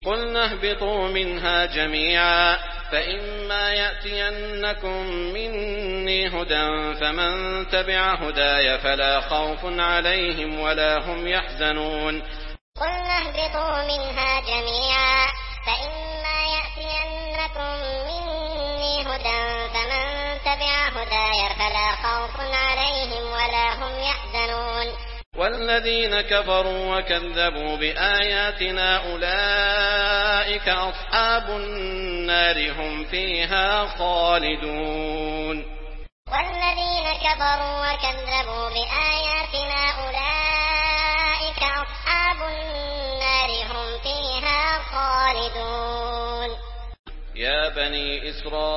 قُلْنَا اهْبِطُوا مِنْهَا جَمِيعًا فَإِمَّا يَأْتِيَنَّكُم مِّنِّي هُدًى فَمَن تَبِعَ هُدَايَ فَلَا خَوْفٌ عَلَيْهِمْ وَلَا هُمْ يَحْزَنُونَ قُلْنَا اهْبِطُوا مِنْهَا جَمِيعًا فَإِمَّا يَأْتِيَنَّكُم مِّنِّي هُدًى فَمَن تَبِعَ هُدَايَ فَلَا خَوْفٌ عَلَيْهِمْ وَلَا هُمْ يَحْزَنُونَ وَالَّذِينَ كَفَرُوا وَكَذَّبُوا بِآيَاتِنَا أُولَٰئِكَ أَصْحَابُ النَّارِ هُمْ فِيهَا خَالِدُونَ وَالَّذِينَ كَفَرُوا وَكَذَّبُوا بِآيَاتِنَا أُولَٰئِكَ أَصْحَابُ النَّارِ هُمْ فِيهَا خَالِدُونَ يا بني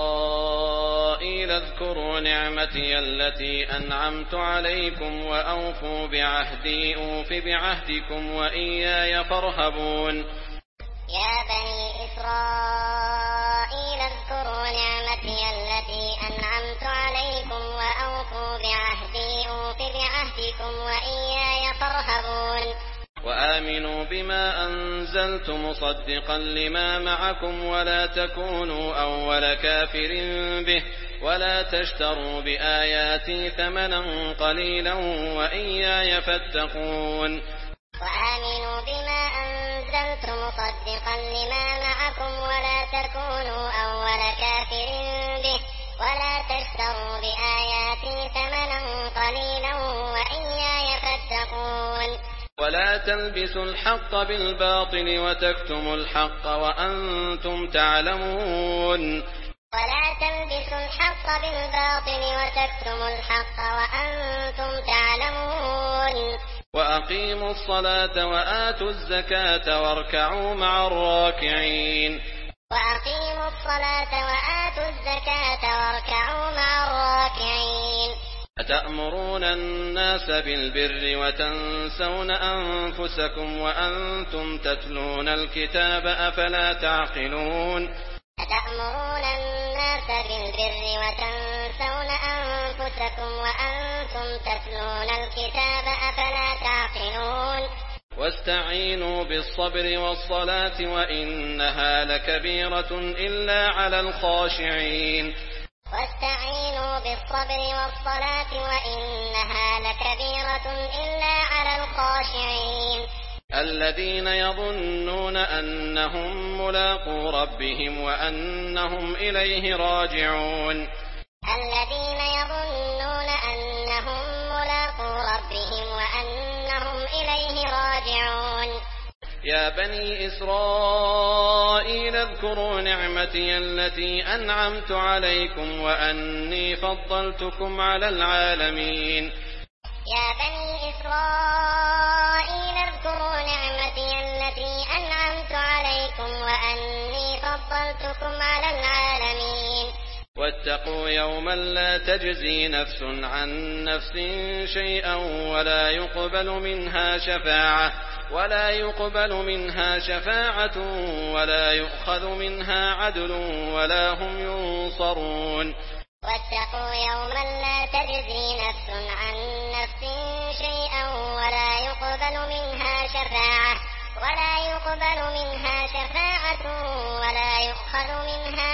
إسرائيل اذكروا نعمتي التي أنعمت عليكم وأوفوا بعهدي أوف بعهدكم وإياي فارهبون يا بني إسرائيل اذكروا نعمتي التي أنعمت عليكم وأوفوا بعهدي أوف بعهدكم وإياي فارهبون وآمنوا بما أنزلت مصدقا لما معكم ولا تكونوا أول كافر به ولا تشتروا بآياتي ثمنا قليلا وإياي فاتقون وآمنوا بما أنزلت مصدقا لما معكم ولا تكونوا أول كافر به ولا تشتروا بآياتي ثمنا قليلا وإياي فاتقون ولا تلبسوا الحق بالباطل وتكتموا الحق وأنتم تعلمون ولا تلبسوا الحق بالباطل وتكتموا الحق وأنتم تعلمون وأقيموا الصلاة وآتوا الزكاة واركعوا مع الراكعين وأقيموا الصلاة وآتوا الزكاة واركعوا مع الراكعين أتأمرون الناس بالبر وتنسون أنفسكم وأنتم تتلون الكتاب أفلا تعقلون أتأمرون الناس بالبر وتنسون أنفسكم وأنتم تتلون الكتاب أفلا تعقلون واستعينوا بالصبر والصلاة وإنها لكبيرة إلا على الخاشعين واستعينوا بالصبر والصلاة وإنها لكبيرة إلا على الخاشعين الذين يظنون أنهم ملاقو ربهم وأنهم إليه راجعون الذين يظنون أنهم ملاقو ربهم وأنهم إليه راجعون يا بني إسرائيل اذكروا نعمتي التي أنعمت عليكم وأني فضلتكم على العالمين يا بني إسرائيل اذكروا نعمتي التي أنعمت عليكم وأني فضلتكم على العالمين واتقوا يوما لا تجزي نفس عن نفس شيئا ولا يقبل منها شفاعة ولا يؤخذ منها عدل ولا هم ينصرون واتقوا يوما لا تجزي نفس عن نفس شيئا ولا يقبل منها شفاعة ولا يؤخذ منها